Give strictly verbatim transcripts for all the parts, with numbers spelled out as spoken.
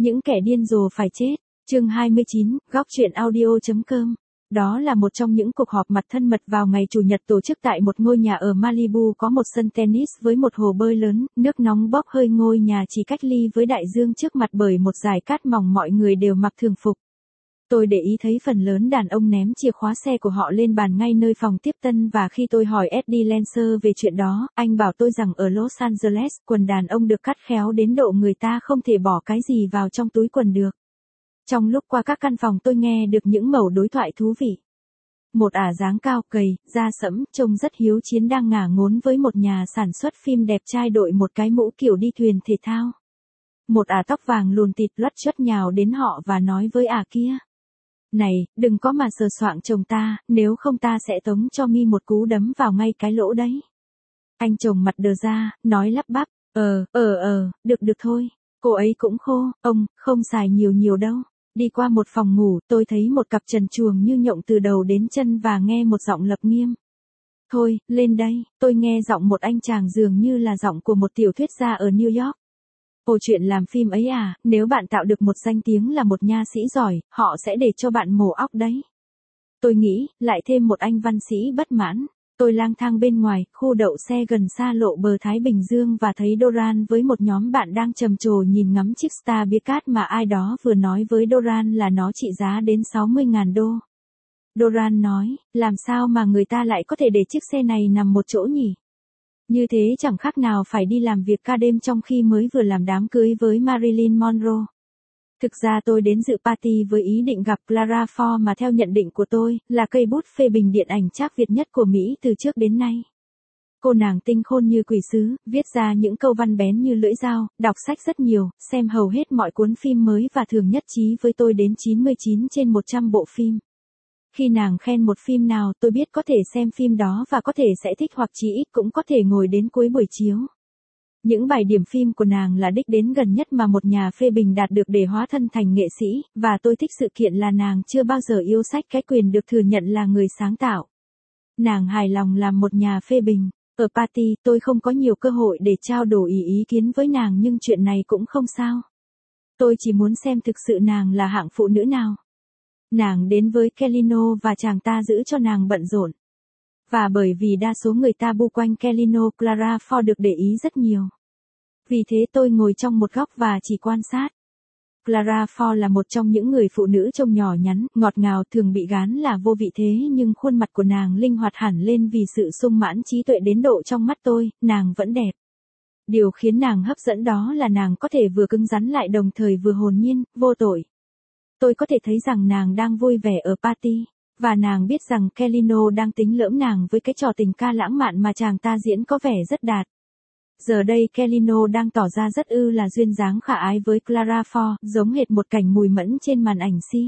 Những kẻ điên rồ phải chết. Chương hai mươi chín, góc truyện audio.com. Đó là một trong những cuộc họp mặt thân mật vào ngày Chủ nhật tổ chức tại một ngôi nhà ở Malibu có một sân tennis với một hồ bơi lớn, nước nóng bốc hơi. Ngôi nhà chỉ cách ly với đại dương trước mặt bởi một dải cát mỏng, mọi người đều mặc thường phục. Tôi để ý thấy phần lớn đàn ông ném chìa khóa xe của họ lên bàn ngay nơi phòng tiếp tân, và khi tôi hỏi Eddie Lancer về chuyện đó, anh bảo tôi rằng ở Los Angeles, quần đàn ông được cắt khéo đến độ người ta không thể bỏ cái gì vào trong túi quần được. Trong lúc qua các căn phòng, tôi nghe được những mẩu đối thoại thú vị. Một ả dáng cao gầy, da sẫm, trông rất hiếu chiến đang ngả ngốn với một nhà sản xuất phim đẹp trai đội một cái mũ kiểu đi thuyền thể thao. Một ả tóc vàng lùn tịt loắt choắt nhào đến họ và nói với ả kia: "Này, đừng có mà sờ soạng chồng ta, nếu không ta sẽ tống cho mi một cú đấm vào ngay cái lỗ đấy." Anh chồng mặt đờ ra, nói lắp bắp: Ờ, ờ ờ, được được thôi. Cô ấy cũng khô, ông, không xài nhiều nhiều đâu. Đi qua một phòng ngủ, tôi thấy một cặp trần truồng như nhộng từ đầu đến chân và nghe một giọng lập nghiêm: "Thôi, lên đây." Tôi nghe giọng một anh chàng dường như là giọng của một tiểu thuyết gia ở New York. "Ồ, chuyện làm phim ấy à, nếu bạn tạo được một danh tiếng là một nha sĩ giỏi, họ sẽ để cho bạn mổ óc đấy." Tôi nghĩ, lại thêm một anh văn sĩ bất mãn. Tôi lang thang bên ngoài, khu đậu xe gần xa lộ bờ Thái Bình Dương và thấy Doran với một nhóm bạn đang trầm trồ nhìn ngắm chiếc Star Bearcat mà ai đó vừa nói với Doran là nó trị giá đến sáu mươi ngàn đô. Doran nói, làm sao mà người ta lại có thể để chiếc xe này nằm một chỗ nhỉ? Như thế chẳng khác nào phải đi làm việc ca đêm trong khi mới vừa làm đám cưới với Marilyn Monroe. Thực ra tôi đến dự party với ý định gặp Clara Ford mà theo nhận định của tôi, là cây bút phê bình điện ảnh trác Việt nhất của Mỹ từ trước đến nay. Cô nàng tinh khôn như quỷ sứ, viết ra những câu văn bén như lưỡi dao, đọc sách rất nhiều, xem hầu hết mọi cuốn phim mới và thường nhất trí với tôi đến chín mươi chín trên một trăm bộ phim. Khi nàng khen một phim nào, tôi biết có thể xem phim đó và có thể sẽ thích, hoặc chí ít cũng có thể ngồi đến cuối buổi chiếu. Những bài điểm phim của nàng là đích đến gần nhất mà một nhà phê bình đạt được để hóa thân thành nghệ sĩ, và tôi thích sự kiện là nàng chưa bao giờ yêu sách cái quyền được thừa nhận là người sáng tạo. Nàng hài lòng làm một nhà phê bình. Ở party, tôi không có nhiều cơ hội để trao đổi ý ý kiến với nàng, nhưng chuyện này cũng không sao. Tôi chỉ muốn xem thực sự nàng là hạng phụ nữ nào. Nàng đến với Kellino và chàng ta giữ cho nàng bận rộn. Và bởi vì đa số người ta bu quanh Kellino, Clara Ford được để ý rất nhiều. Vì thế tôi ngồi trong một góc và chỉ quan sát. Clara Ford là một trong những người phụ nữ trông nhỏ nhắn, ngọt ngào, thường bị gán là vô vị, thế nhưng khuôn mặt của nàng linh hoạt hẳn lên vì sự sung mãn trí tuệ đến độ trong mắt tôi, nàng vẫn đẹp. Điều khiến nàng hấp dẫn đó là nàng có thể vừa cứng rắn lại đồng thời vừa hồn nhiên, vô tội. Tôi có thể thấy rằng nàng đang vui vẻ ở party. Và nàng biết rằng Kellino đang tính lỡm nàng với cái trò tình ca lãng mạn mà chàng ta diễn có vẻ rất đạt. Giờ đây Kellino đang tỏ ra rất ư là duyên dáng khả ái với Clara Ford, giống hệt một cảnh mùi mẫn trên màn ảnh si.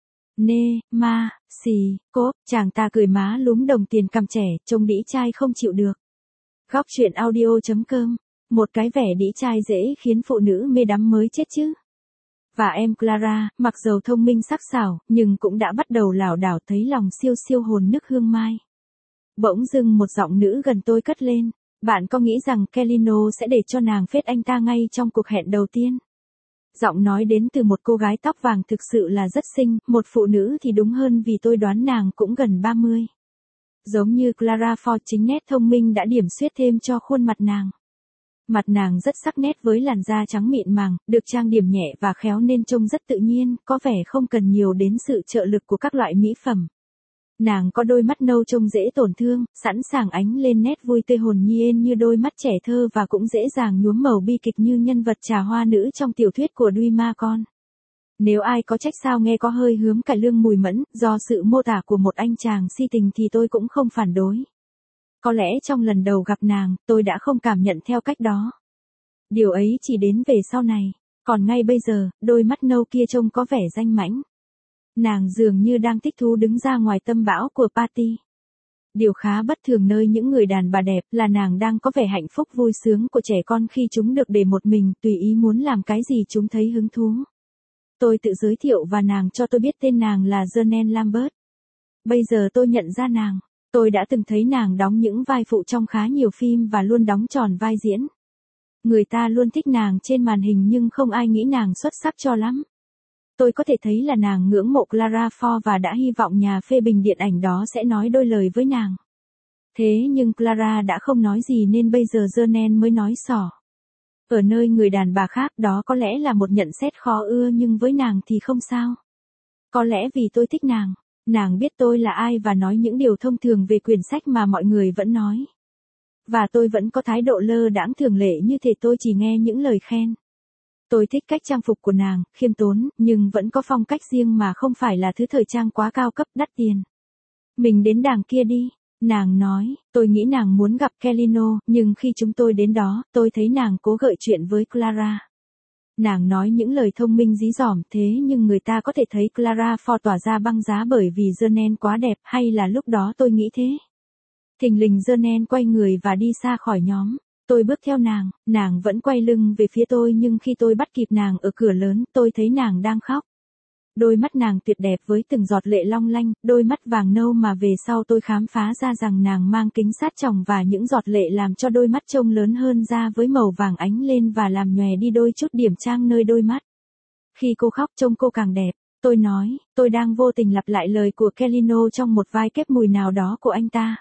Nê, ma, xì, cốp, chàng ta cười má lúm đồng tiền cằm trẻ, trông đĩ trai không chịu được. Góc truyện audio.com. Một cái vẻ đĩ trai dễ khiến phụ nữ mê đắm mới chết chứ. Và em Clara, mặc dầu thông minh sắc sảo, nhưng cũng đã bắt đầu lảo đảo, thấy lòng siêu siêu hồn nức hương mai. Bỗng dưng một giọng nữ gần tôi cất lên: "Bạn có nghĩ rằng Kellino sẽ để cho nàng phết anh ta ngay trong cuộc hẹn đầu tiên?" Giọng nói đến từ một cô gái tóc vàng thực sự là rất xinh, một phụ nữ thì đúng hơn vì tôi đoán nàng cũng gần ba mươi. Giống như Clara Ford, chính nét thông minh đã điểm xuyết thêm cho khuôn mặt nàng. Mặt nàng rất sắc nét với làn da trắng mịn màng, được trang điểm nhẹ và khéo nên trông rất tự nhiên, có vẻ không cần nhiều đến sự trợ lực của các loại mỹ phẩm. Nàng có đôi mắt nâu trông dễ tổn thương, sẵn sàng ánh lên nét vui tươi hồn nhiên như đôi mắt trẻ thơ, và cũng dễ dàng nhuốm màu bi kịch như nhân vật trà hoa nữ trong tiểu thuyết của Duy Ma Con. Nếu ai có trách sao nghe có hơi hướng cải lương mùi mẫn, do sự mô tả của một anh chàng si tình thì tôi cũng không phản đối. Có lẽ trong lần đầu gặp nàng, tôi đã không cảm nhận theo cách đó. Điều ấy chỉ đến về sau này. Còn ngay bây giờ, đôi mắt nâu kia trông có vẻ danh mãnh. Nàng dường như đang thích thú đứng ra ngoài tâm bão của party. Điều khá bất thường nơi những người đàn bà đẹp là nàng đang có vẻ hạnh phúc vui sướng của trẻ con khi chúng được để một mình, tùy ý muốn làm cái gì chúng thấy hứng thú. Tôi tự giới thiệu và nàng cho tôi biết tên nàng là Jeanne Lambert. Bây giờ tôi nhận ra nàng. Tôi đã từng thấy nàng đóng những vai phụ trong khá nhiều phim và luôn đóng tròn vai diễn. Người ta luôn thích nàng trên màn hình nhưng không ai nghĩ nàng xuất sắc cho lắm. Tôi có thể thấy là nàng ngưỡng mộ Clara Ford và đã hy vọng nhà phê bình điện ảnh đó sẽ nói đôi lời với nàng. Thế nhưng Clara đã không nói gì nên bây giờ Journal mới nói xỏ. Ở nơi người đàn bà khác đó có lẽ là một nhận xét khó ưa nhưng với nàng thì không sao. Có lẽ vì tôi thích nàng, nàng biết tôi là ai và nói những điều thông thường về quyển sách mà mọi người vẫn nói. Và tôi vẫn có thái độ lơ đãng thường lệ như thể tôi chỉ nghe những lời khen. Tôi thích cách trang phục của nàng, khiêm tốn, nhưng vẫn có phong cách riêng mà không phải là thứ thời trang quá cao cấp đắt tiền. Mình đến đàng kia đi, nàng nói, tôi nghĩ nàng muốn gặp Kellino, nhưng khi chúng tôi đến đó, tôi thấy nàng cố gợi chuyện với Clara. Nàng nói những lời thông minh dí dỏm thế nhưng người ta có thể thấy Clara Ford tỏa ra băng giá bởi vì Journal quá đẹp hay là lúc đó tôi nghĩ thế. Thình lình Journal quay người và đi xa khỏi nhóm. Tôi bước theo nàng, nàng vẫn quay lưng về phía tôi nhưng khi tôi bắt kịp nàng ở cửa lớn, tôi thấy nàng đang khóc. Đôi mắt nàng tuyệt đẹp với từng giọt lệ long lanh, đôi mắt vàng nâu mà về sau tôi khám phá ra rằng nàng mang kính sát tròng và những giọt lệ làm cho đôi mắt trông lớn hơn ra với màu vàng ánh lên và làm nhòe đi đôi chút điểm trang nơi đôi mắt. Khi cô khóc trông cô càng đẹp, tôi nói, tôi đang vô tình lặp lại lời của Kellino trong một vai kép mùi nào đó của anh ta.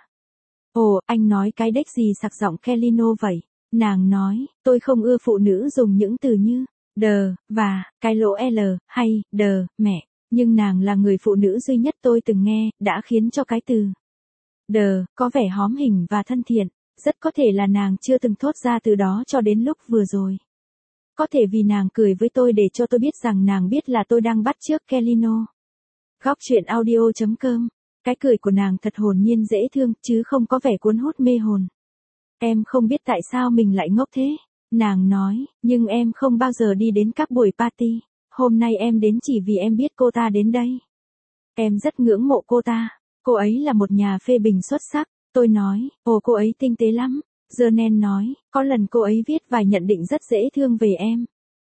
Ồ, anh nói cái đếch gì sặc giọng Kellino vậy? Nàng nói, tôi không ưa phụ nữ dùng những từ như đờ, và, cái lỗ L, hay, đờ, mẹ. Nhưng nàng là người phụ nữ duy nhất tôi từng nghe, đã khiến cho cái từ đờ, có vẻ hóm hình và thân thiện. Rất có thể là nàng chưa từng thốt ra từ đó cho đến lúc vừa rồi. Có thể vì nàng cười với tôi để cho tôi biết rằng nàng biết là tôi đang bắt chước Kellino. Góc truyện audio chấm com. Cái cười của nàng thật hồn nhiên dễ thương, chứ không có vẻ cuốn hút mê hồn. Em không biết tại sao mình lại ngốc thế. Nàng nói, nhưng em không bao giờ đi đến các buổi party. Hôm nay em đến chỉ vì em biết cô ta đến đây. Em rất ngưỡng mộ cô ta. Cô ấy là một nhà phê bình xuất sắc. Tôi nói, ồ cô ấy tinh tế lắm. Journal nói, có lần cô ấy viết vài nhận định rất dễ thương về em.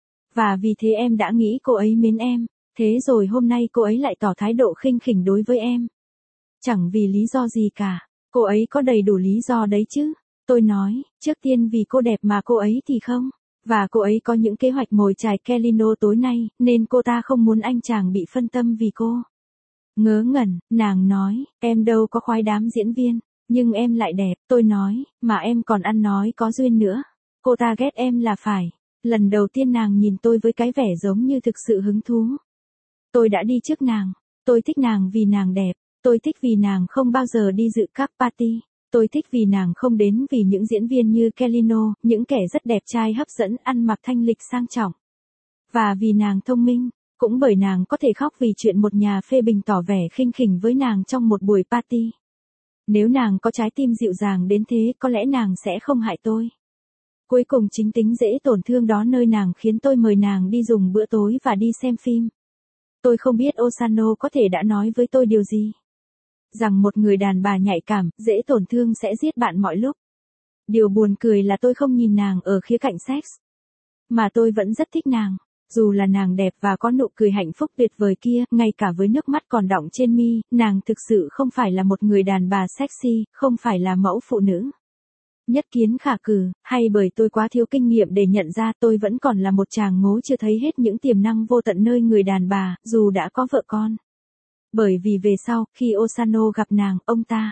Và vì thế em đã nghĩ cô ấy mến em. Thế rồi hôm nay cô ấy lại tỏ thái độ khinh khỉnh đối với em. Chẳng vì lý do gì cả. Cô ấy có đầy đủ lý do đấy chứ. Tôi nói, trước tiên vì cô đẹp mà cô ấy thì không. Và cô ấy có những kế hoạch mồi chài Kellino tối nay, nên cô ta không muốn anh chàng bị phân tâm vì cô. Ngớ ngẩn, nàng nói, em đâu có khoái đám diễn viên, nhưng em lại đẹp. Tôi nói, mà em còn ăn nói có duyên nữa. Cô ta ghét em là phải. Lần đầu tiên nàng nhìn tôi với cái vẻ giống như thực sự hứng thú. Tôi đã đi trước nàng. Tôi thích nàng vì nàng đẹp. Tôi thích vì nàng không bao giờ đi dự các party. Tôi thích vì nàng không đến vì những diễn viên như Kellino, những kẻ rất đẹp trai hấp dẫn ăn mặc thanh lịch sang trọng. Và vì nàng thông minh, cũng bởi nàng có thể khóc vì chuyện một nhà phê bình tỏ vẻ khinh khỉnh với nàng trong một buổi party. Nếu nàng có trái tim dịu dàng đến thế có lẽ nàng sẽ không hại tôi. Cuối cùng chính tính dễ tổn thương đó nơi nàng khiến tôi mời nàng đi dùng bữa tối và đi xem phim. Tôi không biết Osanno có thể đã nói với tôi điều gì. Rằng một người đàn bà nhạy cảm, dễ tổn thương sẽ giết bạn mọi lúc. Điều buồn cười là tôi không nhìn nàng ở khía cạnh sex. Mà tôi vẫn rất thích nàng. Dù là nàng đẹp và có nụ cười hạnh phúc tuyệt vời kia, ngay cả với nước mắt còn đọng trên mi, nàng thực sự không phải là một người đàn bà sexy, không phải là mẫu phụ nữ. Nhất kiến khả cử, hay bởi tôi quá thiếu kinh nghiệm để nhận ra tôi vẫn còn là một chàng ngố chưa thấy hết những tiềm năng vô tận nơi người đàn bà, dù đã có vợ con. Bởi vì về sau, khi Osanno gặp nàng, ông ta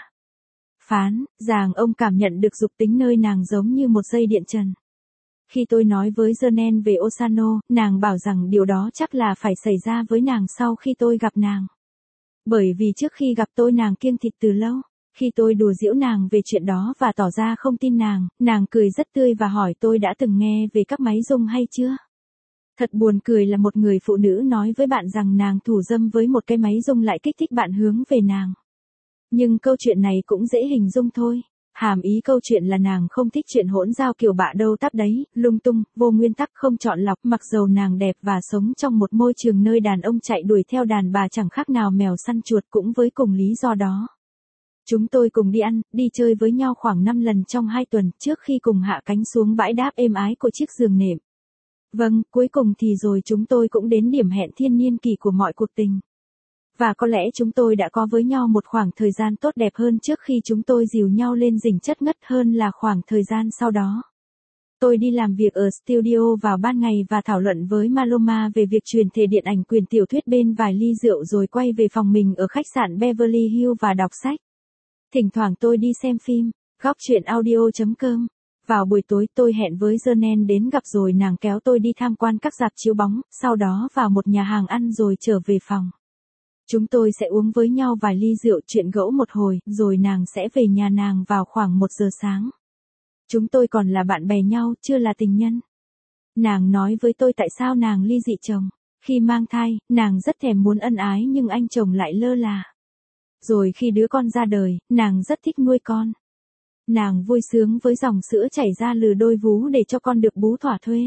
phán rằng ông cảm nhận được dục tính nơi nàng giống như một dây điện trần. Khi tôi nói với Journal về Osanno, nàng bảo rằng điều đó chắc là phải xảy ra với nàng sau khi tôi gặp nàng. Bởi vì trước khi gặp tôi nàng kiêng thịt từ lâu. Khi tôi đùa giễu nàng về chuyện đó và tỏ ra không tin nàng, nàng cười rất tươi và hỏi tôi đã từng nghe về các máy rung hay chưa. Thật buồn cười là một người phụ nữ nói với bạn rằng nàng thủ dâm với một cái máy rung lại kích thích bạn hướng về nàng. Nhưng câu chuyện này cũng dễ hình dung thôi. Hàm ý câu chuyện là nàng không thích chuyện hỗn giao kiểu bạ đâu tắp đấy, lung tung, vô nguyên tắc không chọn lọc, mặc dầu nàng đẹp và sống trong một môi trường nơi đàn ông chạy đuổi theo đàn bà chẳng khác nào mèo săn chuột cũng với cùng lý do đó. Chúng tôi cùng đi ăn, đi chơi với nhau khoảng năm lần trong hai tuần trước khi cùng hạ cánh xuống bãi đáp êm ái của chiếc giường nệm. Vâng, cuối cùng thì rồi chúng tôi cũng đến điểm hẹn thiên niên kỳ của mọi cuộc tình. Và có lẽ chúng tôi đã có với nhau một khoảng thời gian tốt đẹp hơn trước khi chúng tôi dìu nhau lên rình chất ngất hơn là khoảng thời gian sau đó. Tôi đi làm việc ở studio vào ban ngày và thảo luận với Maloma về việc truyền thể điện ảnh quyền tiểu thuyết bên vài ly rượu rồi quay về phòng mình ở khách sạn Beverly Hills và đọc sách. Thỉnh thoảng tôi đi xem phim. Góc truyện audio.com. Vào buổi tối tôi hẹn với Jernen đến gặp rồi nàng kéo tôi đi tham quan các rạp chiếu bóng, sau đó vào một nhà hàng ăn rồi trở về phòng. Chúng tôi sẽ uống với nhau vài ly rượu chuyện gẫu một hồi, rồi nàng sẽ về nhà nàng vào khoảng một giờ sáng. Chúng tôi còn là bạn bè nhau, chưa là tình nhân. Nàng nói với tôi tại sao nàng ly dị chồng. Khi mang thai, nàng rất thèm muốn ân ái nhưng anh chồng lại lơ là. Rồi khi đứa con ra đời, nàng rất thích nuôi con. Nàng vui sướng với dòng sữa chảy ra lừ đôi vú để cho con được bú thỏa thuê.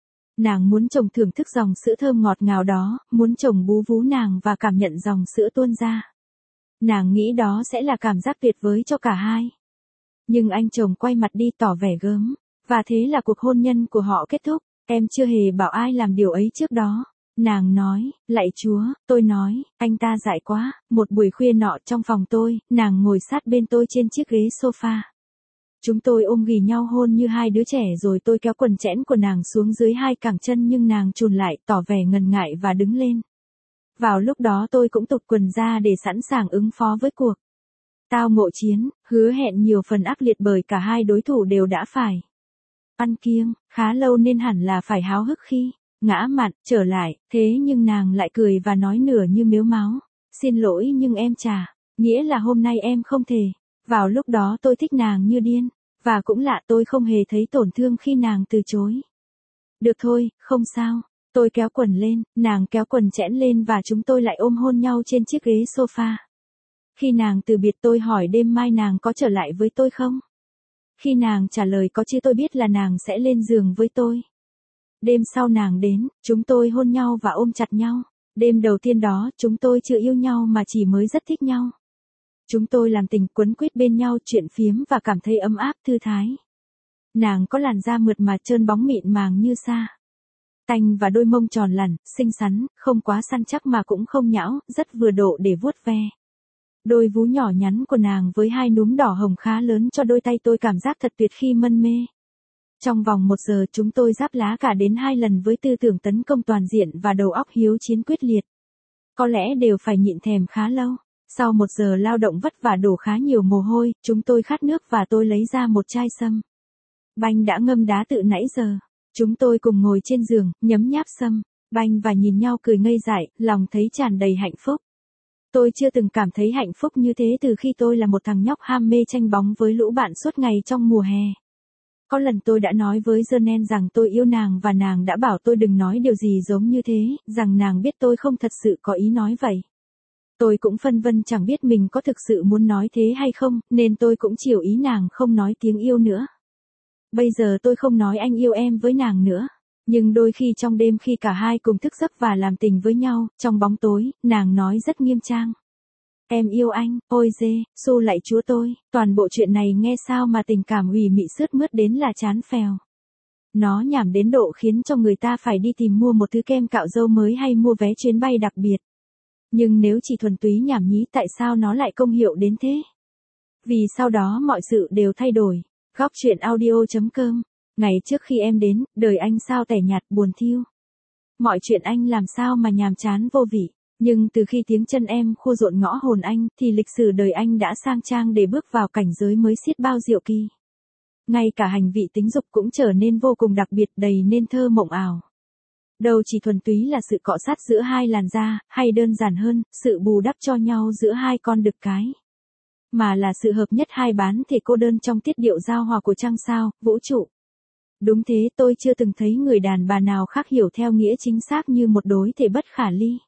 Nàng muốn chồng thưởng thức dòng sữa thơm ngọt ngào đó, muốn chồng bú vú nàng và cảm nhận dòng sữa tuôn ra. Nàng nghĩ đó sẽ là cảm giác tuyệt vời cho cả hai. Nhưng anh chồng quay mặt đi tỏ vẻ gớm, và thế là cuộc hôn nhân của họ kết thúc. Em chưa hề bảo ai làm điều ấy trước đó. Nàng nói, lạy Chúa, tôi nói, anh ta dại quá. Một buổi khuya nọ trong phòng tôi, nàng ngồi sát bên tôi trên chiếc ghế sofa. Chúng tôi ôm ghì nhau hôn như hai đứa trẻ rồi tôi kéo quần chẽn của nàng xuống dưới hai cẳng chân nhưng nàng chùn lại tỏ vẻ ngần ngại và đứng lên. Vào lúc đó tôi cũng tụt quần ra để sẵn sàng ứng phó với cuộc tao ngộ chiến, hứa hẹn nhiều phần ác liệt bởi cả hai đối thủ đều đã phải ăn kiêng, khá lâu nên hẳn là phải háo hức khi ngã mạn trở lại, thế nhưng nàng lại cười và nói nửa như mếu máo. Xin lỗi nhưng em chả, nghĩa là hôm nay em không thể. Vào lúc đó tôi thích nàng như điên, và cũng lạ tôi không hề thấy tổn thương khi nàng từ chối. Được thôi, không sao. Tôi kéo quần lên, nàng kéo quần chẽn lên và chúng tôi lại ôm hôn nhau trên chiếc ghế sofa. Khi nàng từ biệt tôi hỏi đêm mai nàng có trở lại với tôi không? Khi nàng trả lời có chứ tôi biết là nàng sẽ lên giường với tôi. Đêm sau nàng đến, chúng tôi hôn nhau và ôm chặt nhau. Đêm đầu tiên đó, chúng tôi chưa yêu nhau mà chỉ mới rất thích nhau. Chúng tôi làm tình quấn quýt bên nhau chuyện phiếm và cảm thấy ấm áp thư thái. Nàng có làn da mượt mà trơn bóng mịn màng như sa tanh và đôi mông tròn lẳn, xinh xắn, không quá săn chắc mà cũng không nhão, rất vừa độ để vuốt ve. Đôi vú nhỏ nhắn của nàng với hai núm đỏ hồng khá lớn cho đôi tay tôi cảm giác thật tuyệt khi mân mê. Trong vòng một giờ chúng tôi giáp lá cả đến hai lần với tư tưởng tấn công toàn diện và đầu óc hiếu chiến quyết liệt. Có lẽ đều phải nhịn thèm khá lâu. Sau một giờ lao động vất vả đổ khá nhiều mồ hôi, chúng tôi khát nước và tôi lấy ra một chai sâm banh đã ngâm đá từ nãy giờ. Chúng tôi cùng ngồi trên giường, nhấm nháp sâm banh và nhìn nhau cười ngây dại, lòng thấy tràn đầy hạnh phúc. Tôi chưa từng cảm thấy hạnh phúc như thế từ khi tôi là một thằng nhóc ham mê tranh bóng với lũ bạn suốt ngày trong mùa hè. Có lần tôi đã nói với Jernen rằng tôi yêu nàng và nàng đã bảo tôi đừng nói điều gì giống như thế, rằng nàng biết tôi không thật sự có ý nói vậy. Tôi cũng phân vân chẳng biết mình có thực sự muốn nói thế hay không, nên tôi cũng chiều ý nàng không nói tiếng yêu nữa. Bây giờ tôi không nói anh yêu em với nàng nữa. Nhưng đôi khi trong đêm khi cả hai cùng thức giấc và làm tình với nhau, trong bóng tối, nàng nói rất nghiêm trang. Em yêu anh, ôi dê, xu lạy Chúa tôi, toàn bộ chuyện này nghe sao mà tình cảm ủy mị sướt mướt đến là chán phèo. Nó nhảm đến độ khiến cho người ta phải đi tìm mua một thứ kem cạo râu mới hay mua vé chuyến bay đặc biệt. Nhưng nếu chỉ thuần túy nhảm nhí tại sao nó lại công hiệu đến thế? Vì sau đó mọi sự đều thay đổi. Góc truyện audio.com. Ngày trước khi em đến, đời anh sao tẻ nhạt buồn thiêu. Mọi chuyện anh làm sao mà nhàm chán vô vị. Nhưng từ khi tiếng chân em khua rộn ngõ hồn anh, thì lịch sử đời anh đã sang trang để bước vào cảnh giới mới xiết bao diệu kỳ. Ngay cả hành vị tính dục cũng trở nên vô cùng đặc biệt, đầy nên thơ mộng ảo. Đâu chỉ thuần túy là sự cọ sát giữa hai làn da, hay đơn giản hơn, sự bù đắp cho nhau giữa hai con đực cái. Mà là sự hợp nhất hai bán thể cô đơn trong tiết điệu giao hòa của trăng sao, vũ trụ. Đúng thế, tôi chưa từng thấy người đàn bà nào khác hiểu theo nghĩa chính xác như một đối thể bất khả ly.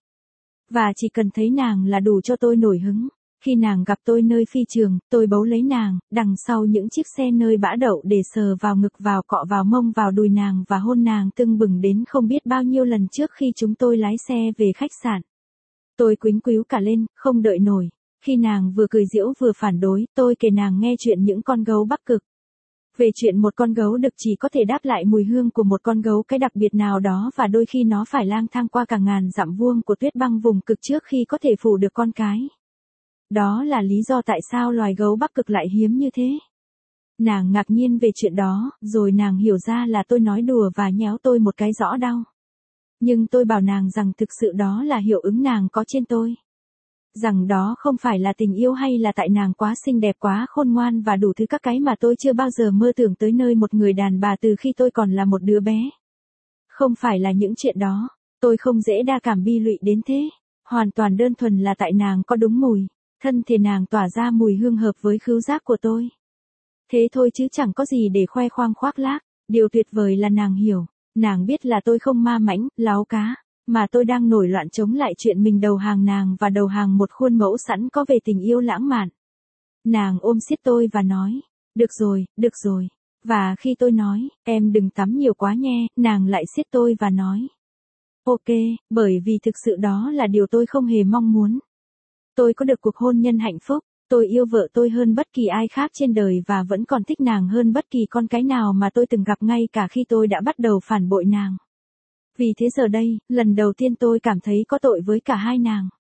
Và chỉ cần thấy nàng là đủ cho tôi nổi hứng. Khi nàng gặp tôi nơi phi trường, tôi bấu lấy nàng, đằng sau những chiếc xe nơi bãi đậu để sờ vào ngực vào cọ vào mông vào đùi nàng và hôn nàng tưng bừng đến không biết bao nhiêu lần trước khi chúng tôi lái xe về khách sạn. Tôi quýnh quíu cả lên, không đợi nổi. Khi nàng vừa cười giễu vừa phản đối, tôi kể nàng nghe chuyện những con gấu Bắc Cực. Về chuyện một con gấu đực chỉ có thể đáp lại mùi hương của một con gấu cái đặc biệt nào đó và đôi khi nó phải lang thang qua cả ngàn dặm vuông của tuyết băng vùng cực trước khi có thể phủ được con cái. Đó là lý do tại sao loài gấu Bắc Cực lại hiếm như thế. Nàng ngạc nhiên về chuyện đó, rồi nàng hiểu ra là tôi nói đùa và nhéo tôi một cái rõ đau. Nhưng tôi bảo nàng rằng thực sự đó là hiệu ứng nàng có trên tôi. Rằng đó không phải là tình yêu hay là tại nàng quá xinh đẹp, quá khôn ngoan và đủ thứ các cái mà tôi chưa bao giờ mơ tưởng tới nơi một người đàn bà từ khi tôi còn là một đứa bé. Không phải là những chuyện đó, tôi không dễ đa cảm bi lụy đến thế. Hoàn toàn đơn thuần là tại nàng có đúng mùi, thân thể nàng tỏa ra mùi hương hợp với khứu giác của tôi. Thế thôi chứ chẳng có gì để khoe khoang khoác lác, điều tuyệt vời là nàng hiểu, nàng biết là tôi không ma mãnh, láo cá, mà tôi đang nổi loạn chống lại chuyện mình đầu hàng nàng và đầu hàng một khuôn mẫu sẵn có về tình yêu lãng mạn. Nàng ôm siết tôi và nói, được rồi, được rồi. Và khi tôi nói, em đừng tắm nhiều quá nhé, nàng lại siết tôi và nói, ok, bởi vì thực sự đó là điều tôi không hề mong muốn. Tôi có được cuộc hôn nhân hạnh phúc, tôi yêu vợ tôi hơn bất kỳ ai khác trên đời và vẫn còn thích nàng hơn bất kỳ con cái nào mà tôi từng gặp ngay cả khi tôi đã bắt đầu phản bội nàng. Vì thế giờ đây, lần đầu tiên tôi cảm thấy có tội với cả hai nàng.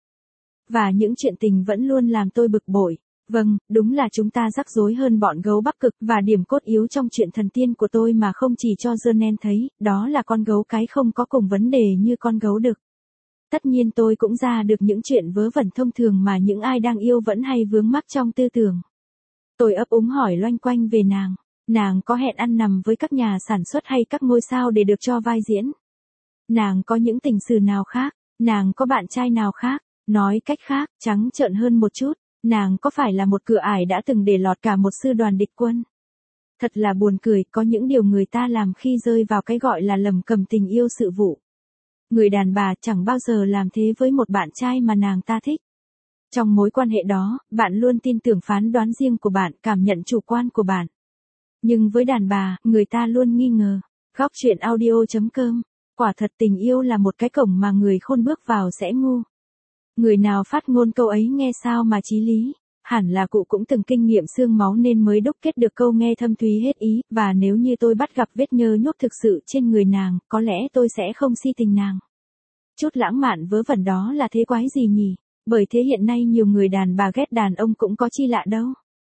Và những chuyện tình vẫn luôn làm tôi bực bội. Vâng, đúng là chúng ta rắc rối hơn bọn gấu Bắc Cực và điểm cốt yếu trong chuyện thần tiên của tôi mà không chỉ cho Jonen thấy, đó là con gấu cái không có cùng vấn đề như con gấu đực. Tất nhiên tôi cũng ra được những chuyện vớ vẩn thông thường mà những ai đang yêu vẫn hay vướng mắc trong tư tưởng. Tôi ấp úng hỏi loanh quanh về nàng. Nàng có hẹn ăn nằm với các nhà sản xuất hay các ngôi sao để được cho vai diễn? Nàng có những tình sử nào khác? Nàng có bạn trai nào khác? Nói cách khác, trắng trợn hơn một chút, nàng có phải là một cửa ải đã từng để lọt cả một sư đoàn địch quân? Thật là buồn cười, có những điều người ta làm khi rơi vào cái gọi là lầm cầm tình yêu sự vụ. Người đàn bà chẳng bao giờ làm thế với một bạn trai mà nàng ta thích. Trong mối quan hệ đó, bạn luôn tin tưởng phán đoán riêng của bạn, cảm nhận chủ quan của bạn. Nhưng với đàn bà, người ta luôn nghi ngờ. Góc truyện audio chấm com. Quả thật tình yêu là một cái cổng mà người khôn bước vào sẽ ngu. Người nào phát ngôn câu ấy nghe sao mà chí lý. Hẳn là cụ cũng từng kinh nghiệm xương máu nên mới đúc kết được câu nghe thâm thúy hết ý. Và nếu như tôi bắt gặp vết nhơ nhốt thực sự trên người nàng, có lẽ tôi sẽ không si tình nàng. Chút lãng mạn vớ vẩn đó là thế quái gì nhỉ? Bởi thế hiện nay nhiều người đàn bà ghét đàn ông cũng có chi lạ đâu.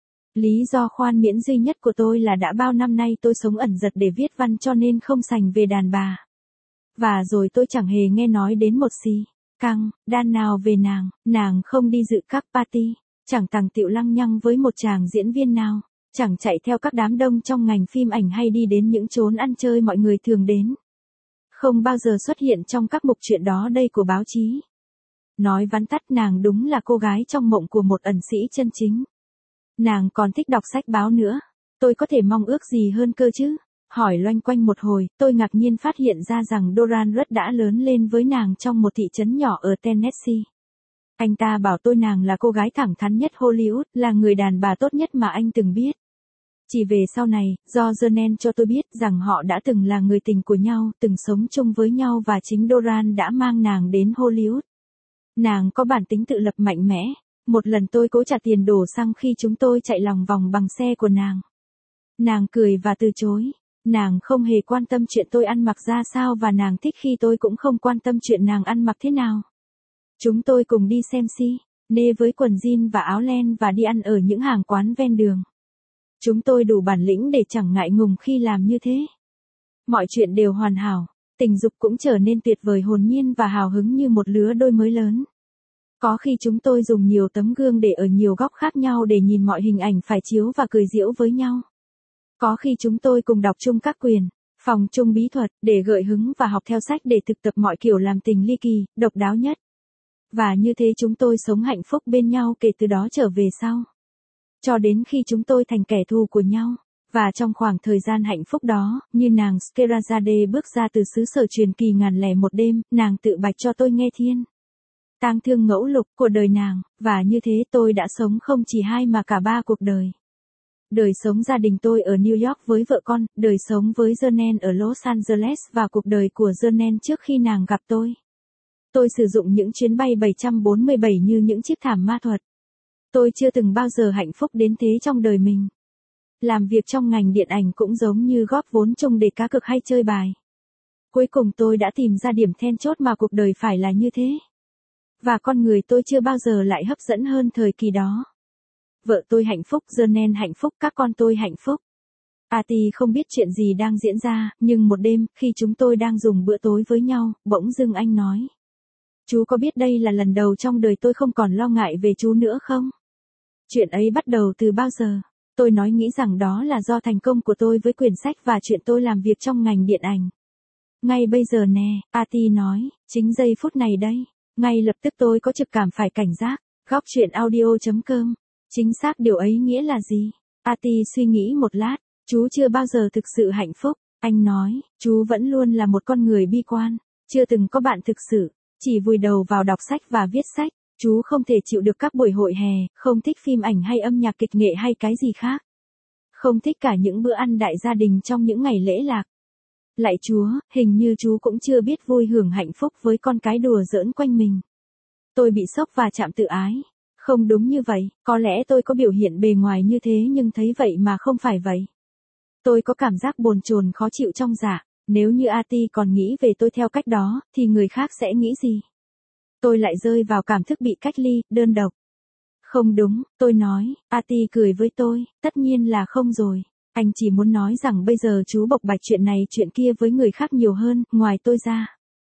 Lý do khoan miễn duy nhất của tôi là đã bao năm nay tôi sống ẩn dật để viết văn cho nên không sành về đàn bà. Và rồi tôi chẳng hề nghe nói đến một si, căng, đan nào về nàng, nàng không đi dự các party, chẳng tằng tịu lăng nhăng với một chàng diễn viên nào, chẳng chạy theo các đám đông trong ngành phim ảnh hay đi đến những chốn ăn chơi mọi người thường đến. Không bao giờ xuất hiện trong các mục chuyện đó đây của báo chí. Nói vắn tắt nàng đúng là cô gái trong mộng của một ẩn sĩ chân chính. Nàng còn thích đọc sách báo nữa. Tôi có thể mong ước gì hơn cơ chứ? Hỏi loanh quanh một hồi, tôi ngạc nhiên phát hiện ra rằng Doran Rudd đã lớn lên với nàng trong một thị trấn nhỏ ở Tennessee. Anh ta bảo tôi nàng là cô gái thẳng thắn nhất Hollywood, là người đàn bà tốt nhất mà anh từng biết. Chỉ về sau này, do Jonen cho tôi biết rằng họ đã từng là người tình của nhau, từng sống chung với nhau và chính Doran đã mang nàng đến Hollywood. Nàng có bản tính tự lập mạnh mẽ. Một lần tôi cố trả tiền đổ xăng khi chúng tôi chạy lòng vòng bằng xe của nàng. Nàng cười và từ chối. Nàng không hề quan tâm chuyện tôi ăn mặc ra sao và nàng thích khi tôi cũng không quan tâm chuyện nàng ăn mặc thế nào. Chúng tôi cùng đi xem si, nê với quần jean và áo len và đi ăn ở những hàng quán ven đường. Chúng tôi đủ bản lĩnh để chẳng ngại ngùng khi làm như thế. Mọi chuyện đều hoàn hảo, tình dục cũng trở nên tuyệt vời hồn nhiên và hào hứng như một lứa đôi mới lớn. Có khi chúng tôi dùng nhiều tấm gương để ở nhiều góc khác nhau để nhìn mọi hình ảnh phải chiếu và cười giễu với nhau. Có khi chúng tôi cùng đọc chung các quyền, phòng chung bí thuật, để gợi hứng và học theo sách để thực tập mọi kiểu làm tình ly kỳ, độc đáo nhất. Và như thế chúng tôi sống hạnh phúc bên nhau kể từ đó trở về sau. Cho đến khi chúng tôi thành kẻ thù của nhau. Và trong khoảng thời gian hạnh phúc đó, như nàng Scheherazade bước ra từ xứ sở truyền kỳ ngàn lẻ một đêm, nàng tự bạch cho tôi nghe thiên tang thương ngẫu lục của đời nàng, và như thế tôi đã sống không chỉ hai mà cả ba cuộc đời. Đời sống gia đình tôi ở New York với vợ con, đời sống với Jonen ở Los Angeles và cuộc đời của Jonen trước khi nàng gặp tôi. Tôi sử dụng những chuyến bay bảy trăm bốn mươi bảy như những chiếc thảm ma thuật. Tôi chưa từng bao giờ hạnh phúc đến thế trong đời mình. Làm việc trong ngành điện ảnh cũng giống như góp vốn chung để cá cược hay chơi bài. Cuối cùng tôi đã tìm ra điểm then chốt mà cuộc đời phải là như thế. Và con người tôi chưa bao giờ lại hấp dẫn hơn thời kỳ đó. Vợ tôi hạnh phúc, Jonen hạnh phúc, các con tôi hạnh phúc. Ati không biết chuyện gì đang diễn ra, nhưng một đêm, khi chúng tôi đang dùng bữa tối với nhau, bỗng dưng anh nói. Chú có biết đây là lần đầu trong đời tôi không còn lo ngại về chú nữa không? Chuyện ấy bắt đầu từ bao giờ? Tôi nói nghĩ rằng đó là do thành công của tôi với quyển sách và chuyện tôi làm việc trong ngành điện ảnh. Ngay bây giờ nè, Ati nói, chính giây phút này đây. Ngay lập tức tôi có trực cảm phải cảnh giác. Góc chuyện audio chấm com. Chính xác điều ấy nghĩa là gì? Ati suy nghĩ một lát. Chú chưa bao giờ thực sự hạnh phúc. Anh nói, chú vẫn luôn là một con người bi quan. Chưa từng có bạn thực sự. Chỉ vùi đầu vào đọc sách và viết sách. Chú không thể chịu được các buổi hội hè, không thích phim ảnh hay âm nhạc kịch nghệ hay cái gì khác. Không thích cả những bữa ăn đại gia đình trong những ngày lễ lạc. Lạy Chúa, hình như chú cũng chưa biết vui hưởng hạnh phúc với con cái đùa giỡn quanh mình. Tôi bị sốc và chạm tự ái. Không đúng như vậy, có lẽ tôi có biểu hiện bề ngoài như thế nhưng thấy vậy mà không phải vậy. Tôi có cảm giác bồn chồn khó chịu trong dạ. Nếu như Ati còn nghĩ về tôi theo cách đó, thì người khác sẽ nghĩ gì? Tôi lại rơi vào cảm thức bị cách ly, đơn độc. Không đúng, tôi nói, Ati cười với tôi, tất nhiên là không rồi. Anh chỉ muốn nói rằng bây giờ chú bộc bạch chuyện này chuyện kia với người khác nhiều hơn, ngoài tôi ra.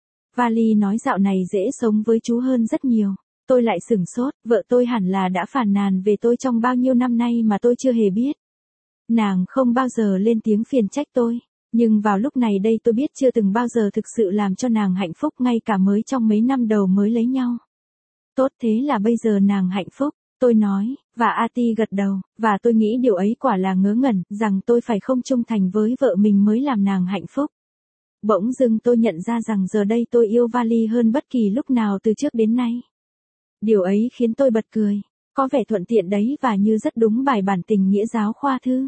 Vali nói dạo này dễ sống với chú hơn rất nhiều. Tôi lại sửng sốt, vợ tôi hẳn là đã phàn nàn về tôi trong bao nhiêu năm nay mà tôi chưa hề biết. Nàng không bao giờ lên tiếng phiền trách tôi. Nhưng vào lúc này đây tôi biết chưa từng bao giờ thực sự làm cho nàng hạnh phúc ngay cả mới trong mấy năm đầu mới lấy nhau. Tốt thế là bây giờ nàng hạnh phúc, tôi nói, và Ati gật đầu, và tôi nghĩ điều ấy quả là ngớ ngẩn, rằng tôi phải không trung thành với vợ mình mới làm nàng hạnh phúc. Bỗng dưng tôi nhận ra rằng giờ đây tôi yêu Vali hơn bất kỳ lúc nào từ trước đến nay. Điều ấy khiến tôi bật cười, có vẻ thuận tiện đấy và như rất đúng bài bản tình nghĩa giáo khoa thư.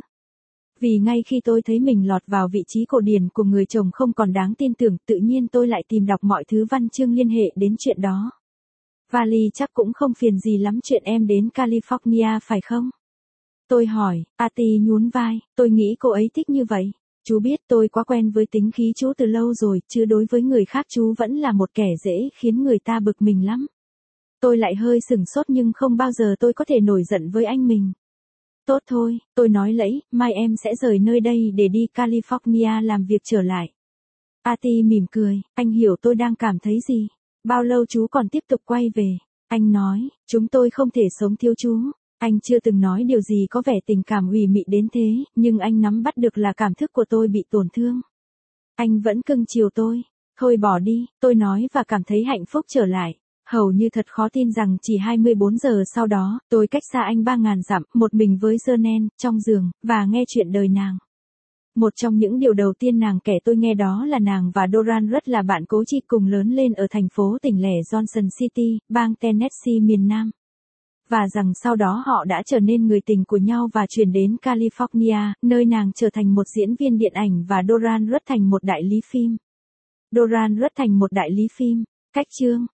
Vì ngay khi tôi thấy mình lọt vào vị trí cổ điển của người chồng không còn đáng tin tưởng, tự nhiên tôi lại tìm đọc mọi thứ văn chương liên hệ đến chuyện đó. Vali chắc cũng không phiền gì lắm chuyện em đến California phải không? Tôi hỏi, Ati nhún vai, tôi nghĩ cô ấy thích như vậy. Chú biết tôi quá quen với tính khí chú từ lâu rồi, chứ đối với người khác chú vẫn là một kẻ dễ khiến người ta bực mình lắm. Tôi lại hơi sửng sốt nhưng không bao giờ tôi có thể nổi giận với anh mình. Tốt thôi, tôi nói lẫy, mai em sẽ rời nơi đây để đi California làm việc trở lại. Ati mỉm cười, anh hiểu tôi đang cảm thấy gì. Bao lâu chú còn tiếp tục quay về? Anh nói, chúng tôi không thể sống thiếu chú. Anh chưa từng nói điều gì có vẻ tình cảm ủy mị đến thế, nhưng anh nắm bắt được là cảm thức của tôi bị tổn thương. Anh vẫn cưng chiều tôi. Thôi bỏ đi, tôi nói và cảm thấy hạnh phúc trở lại. Hầu như thật khó tin rằng chỉ hai mươi bốn giờ sau đó, tôi cách xa anh ba ngàn dặm, một mình với Jernen, trong giường, và nghe chuyện đời nàng. Một trong những điều đầu tiên nàng kể tôi nghe đó là nàng và Doran rất là bạn cố chi cùng lớn lên ở thành phố tỉnh lẻ Johnson City, bang Tennessee miền Nam. Và rằng sau đó họ đã trở nên người tình của nhau và chuyển đến California, nơi nàng trở thành một diễn viên điện ảnh và Doran rất thành một đại lý phim. Doran rất thành một đại lý phim. Cách chương